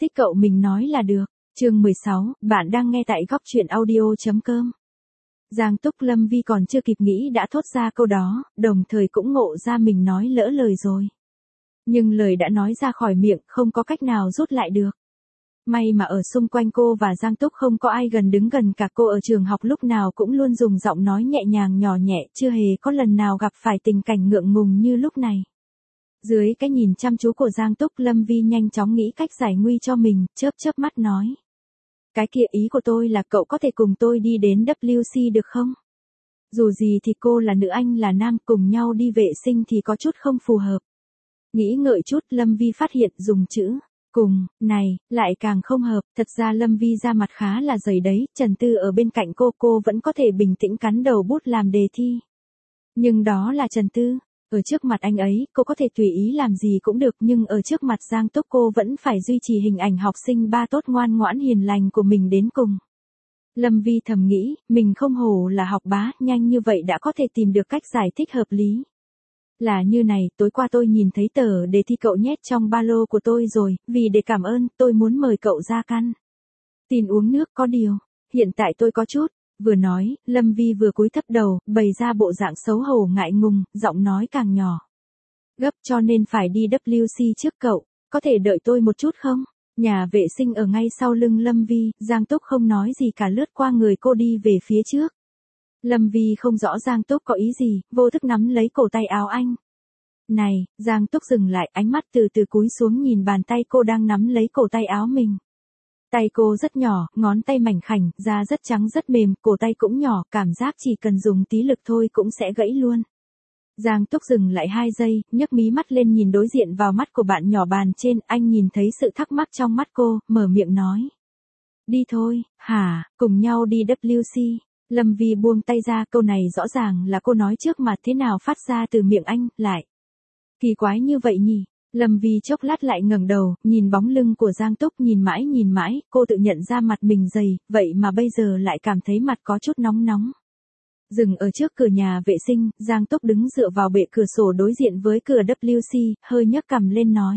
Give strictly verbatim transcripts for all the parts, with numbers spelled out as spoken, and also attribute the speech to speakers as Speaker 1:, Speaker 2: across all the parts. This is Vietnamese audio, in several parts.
Speaker 1: Thích cậu mình nói là được. Chương mười sáu, bạn đang nghe tại góc truyện audio.com. Giang Túc Lâm Vi còn chưa kịp nghĩ đã thốt ra câu đó, đồng thời cũng ngộ ra mình nói lỡ lời rồi. Nhưng lời đã nói ra khỏi miệng không có cách nào rút lại được. May mà ở xung quanh cô và Giang Túc không có ai gần đứng gần cả, cô ở trường học lúc nào cũng luôn dùng giọng nói nhẹ nhàng nhỏ nhẹ, chưa hề có lần nào gặp phải tình cảnh ngượng ngùng như lúc này. Dưới cái nhìn chăm chú của Giang Túc, Lâm Vi nhanh chóng nghĩ cách giải nguy cho mình, chớp chớp mắt nói. Cái kia ý của tôi là cậu có thể cùng tôi đi đến W C được không? Dù gì thì cô là nữ anh là nam, cùng nhau đi vệ sinh thì có chút không phù hợp. Nghĩ ngợi chút, Lâm Vi phát hiện dùng chữ cùng này lại càng không hợp. Thật ra Lâm Vi ra mặt khá là dày đấy, Trần Tư ở bên cạnh cô, cô vẫn có thể bình tĩnh cắn đầu bút làm đề thi. Nhưng đó là Trần Tư. Ở trước mặt anh ấy, cô có thể tùy ý làm gì cũng được, nhưng ở trước mặt Giang Túc cô vẫn phải duy trì hình ảnh học sinh ba tốt ngoan ngoãn hiền lành của mình đến cùng. Lâm Vi thầm nghĩ, mình không hổ là học bá, nhanh như vậy đã có thể tìm được cách giải thích hợp lý. Là như này, tối qua tôi nhìn thấy tờ đề thi cậu nhét trong ba lô của tôi rồi, vì để cảm ơn, tôi muốn mời cậu ra căn tin uống nước, có điều, hiện tại tôi có chút. Vừa nói, Lâm Vi vừa cúi thấp đầu, bày ra bộ dạng xấu hổ ngại ngùng, giọng nói càng nhỏ. Gấp cho nên phải đi W C trước cậu, có thể đợi tôi một chút không? Nhà vệ sinh ở ngay sau lưng Lâm Vi, Giang Túc không nói gì cả lướt qua người cô đi về phía trước. Lâm Vi không rõ Giang Túc có ý gì, vô thức nắm lấy cổ tay áo anh. Này, Giang Túc dừng lại, ánh mắt từ từ cúi xuống nhìn bàn tay cô đang nắm lấy cổ tay áo mình. Tay cô rất nhỏ, ngón tay mảnh khảnh, da rất trắng rất mềm, cổ tay cũng nhỏ, cảm giác chỉ cần dùng tí lực thôi cũng sẽ gãy luôn. Giang Túc dừng lại hai giây, nhấc mí mắt lên nhìn đối diện vào mắt của bạn nhỏ bàn trên, anh nhìn thấy sự thắc mắc trong mắt cô, mở miệng nói. Đi thôi, hả, cùng nhau đi W C. Lâm Vi buông tay ra, câu này rõ ràng là cô nói trước mà thế nào phát ra từ miệng anh, lại. Kỳ quái như vậy nhỉ? Lâm Vi chốc lát lại ngẩng đầu, nhìn bóng lưng của Giang Túc, nhìn mãi nhìn mãi, cô tự nhận ra mặt mình dày, vậy mà bây giờ lại cảm thấy mặt có chút nóng nóng. Dừng ở trước cửa nhà vệ sinh, Giang Túc đứng dựa vào bệ cửa sổ đối diện với cửa W C, hơi nhấc cằm lên nói.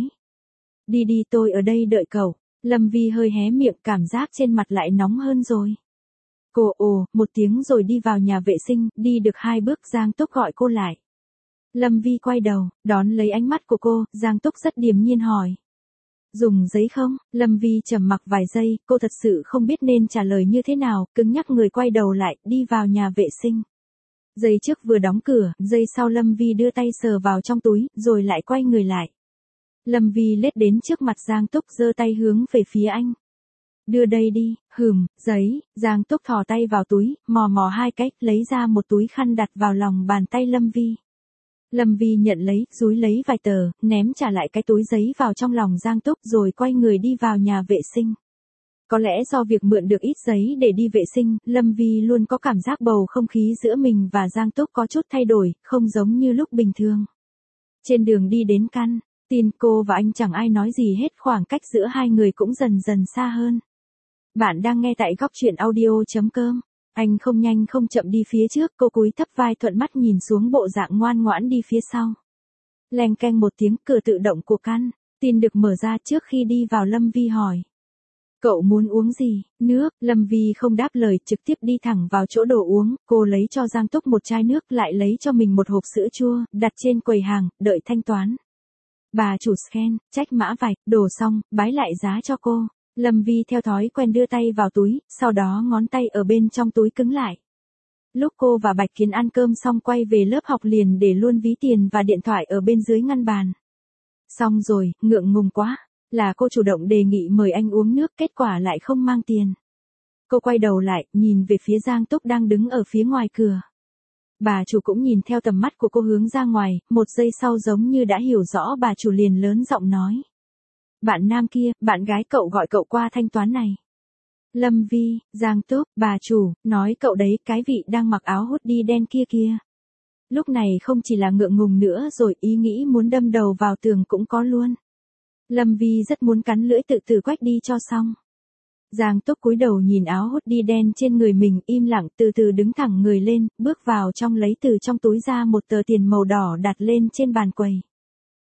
Speaker 1: Đi đi, tôi ở đây đợi cậu. Lâm Vi hơi hé miệng, cảm giác trên mặt lại nóng hơn rồi. Cô ồ, một tiếng rồi đi vào nhà vệ sinh, đi được hai bước Giang Túc gọi cô lại. Lâm Vi quay đầu, đón lấy ánh mắt của cô, Giang Túc rất điềm nhiên hỏi. Dùng giấy không? Lâm Vi trầm mặc vài giây, cô thật sự không biết nên trả lời như thế nào, cứng nhắc người quay đầu lại, đi vào nhà vệ sinh. Giây trước vừa đóng cửa, giây sau Lâm Vi đưa tay sờ vào trong túi, rồi lại quay người lại. Lâm Vi lết đến trước mặt Giang Túc, giơ tay hướng về phía anh. Đưa đây đi, hừm, giấy. Giang Túc thò tay vào túi, mò mò hai cách, lấy ra một túi khăn đặt vào lòng bàn tay Lâm Vi. Lâm Vi nhận lấy, dúi lấy vài tờ, ném trả lại cái túi giấy vào trong lòng Giang Túc rồi quay người đi vào nhà vệ sinh. Có lẽ do việc mượn được ít giấy để đi vệ sinh, Lâm Vi luôn có cảm giác bầu không khí giữa mình và Giang Túc có chút thay đổi, không giống như lúc bình thường. Trên đường đi đến căn tin, cô và anh chẳng ai nói gì hết, khoảng cách giữa hai người cũng dần dần xa hơn. Bạn đang nghe tại góc truyện audio.com. Anh không nhanh không chậm đi phía trước, cô cúi thấp vai thuận mắt nhìn xuống bộ dạng ngoan ngoãn đi phía sau. Leng keng một tiếng, cửa tự động của căn tin được mở ra. Trước khi đi vào Lâm Vi hỏi. Cậu muốn uống gì? Nước. Lâm Vi không đáp lời, trực tiếp đi thẳng vào chỗ đồ uống, cô lấy cho Giang Túc một chai nước, lại lấy cho mình một hộp sữa chua, đặt trên quầy hàng, đợi thanh toán. Bà chủ scan, trách mã vạch, đổ xong, bái lại giá cho cô. Lâm Vi theo thói quen đưa tay vào túi, sau đó ngón tay ở bên trong túi cứng lại. Lúc cô và Bạch Kiến ăn cơm xong quay về lớp học liền để luôn ví tiền và điện thoại ở bên dưới ngăn bàn. Xong rồi, ngượng ngùng quá, là cô chủ động đề nghị mời anh uống nước, kết quả lại không mang tiền. Cô quay đầu lại, nhìn về phía Giang Túc đang đứng ở phía ngoài cửa. Bà chủ cũng nhìn theo tầm mắt của cô hướng ra ngoài, một giây sau giống như đã hiểu rõ bà chủ liền lớn giọng nói. Bạn nam kia, bạn gái cậu gọi cậu qua thanh toán này. Lâm Vi, Giang Túc, bà chủ, nói cậu đấy, cái vị đang mặc áo hoodie đen kia kia. Lúc này không chỉ là ngượng ngùng nữa rồi, ý nghĩ muốn đâm đầu vào tường cũng có luôn. Lâm Vi rất muốn cắn lưỡi tự tử quách đi cho xong. Giang Túc cúi đầu nhìn áo hoodie đen trên người mình, im lặng, từ từ đứng thẳng người lên, bước vào trong lấy từ trong túi ra một tờ tiền màu đỏ đặt lên trên bàn quầy.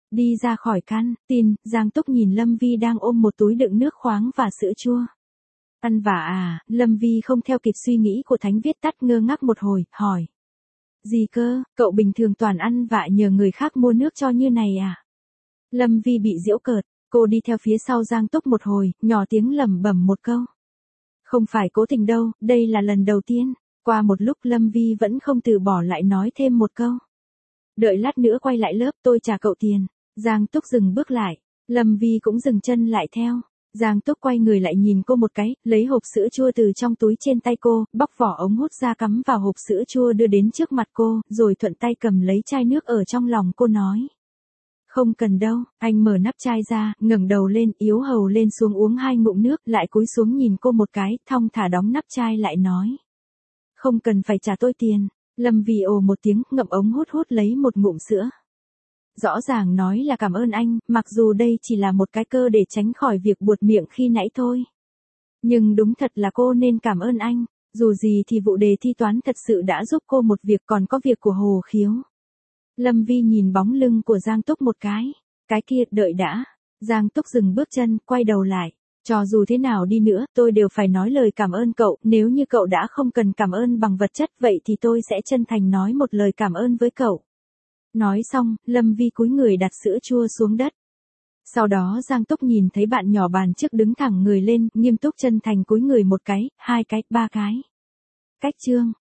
Speaker 1: Đi ra khỏi căn tin, Giang Túc nhìn Lâm Vi đang ôm một túi đựng nước khoáng và sữa chua. Ăn vả à? Lâm Vi không theo kịp suy nghĩ của Thánh Viết Tắt, ngơ ngác một hồi, hỏi. Gì cơ, cậu bình thường toàn ăn vạ nhờ người khác mua nước cho như này à? Lâm Vi bị giễu cợt, cô đi theo phía sau Giang Túc một hồi, nhỏ tiếng lẩm bẩm một câu. Không phải cố tình đâu, đây là lần đầu tiên. Qua một lúc Lâm Vi vẫn không từ bỏ, lại nói thêm một câu. Đợi lát nữa quay lại lớp tôi trả cậu tiền. Giang Túc dừng bước lại, Lâm Vi cũng dừng chân lại theo. Giang Túc quay người lại nhìn cô một cái, lấy hộp sữa chua từ trong túi trên tay cô, bóc vỏ ống hút ra cắm vào hộp sữa chua đưa đến trước mặt cô, rồi thuận tay cầm lấy chai nước ở trong lòng cô nói. Không cần đâu. Anh mở nắp chai ra, ngẩng đầu lên, yếu hầu lên xuống uống hai ngụm nước, lại cúi xuống nhìn cô một cái, thong thả đóng nắp chai lại nói. Không cần phải trả tôi tiền. Lâm Vi ồ một tiếng, ngậm ống hút hút lấy một ngụm sữa. Rõ ràng nói là cảm ơn anh, mặc dù đây chỉ là một cái cơ để tránh khỏi việc buột miệng khi nãy thôi. Nhưng đúng thật là cô nên cảm ơn anh, dù gì thì vụ đề thi toán thật sự đã giúp cô một việc, còn có việc của Hồ Khiếu. Lâm Vi nhìn bóng lưng của Giang Túc một cái. Cái kia, đợi đã. Giang Túc dừng bước chân, quay đầu lại. Cho dù thế nào đi nữa, tôi đều phải nói lời cảm ơn cậu, nếu như cậu đã không cần cảm ơn bằng vật chất, vậy thì tôi sẽ chân thành nói một lời cảm ơn với cậu. Nói xong, Lâm Vi cúi người đặt sữa chua xuống đất. Sau đó Giang Túc nhìn thấy bạn nhỏ bàn trước đứng thẳng người lên, nghiêm túc chân thành cúi người một cái, hai cái, ba cái. Cách chương.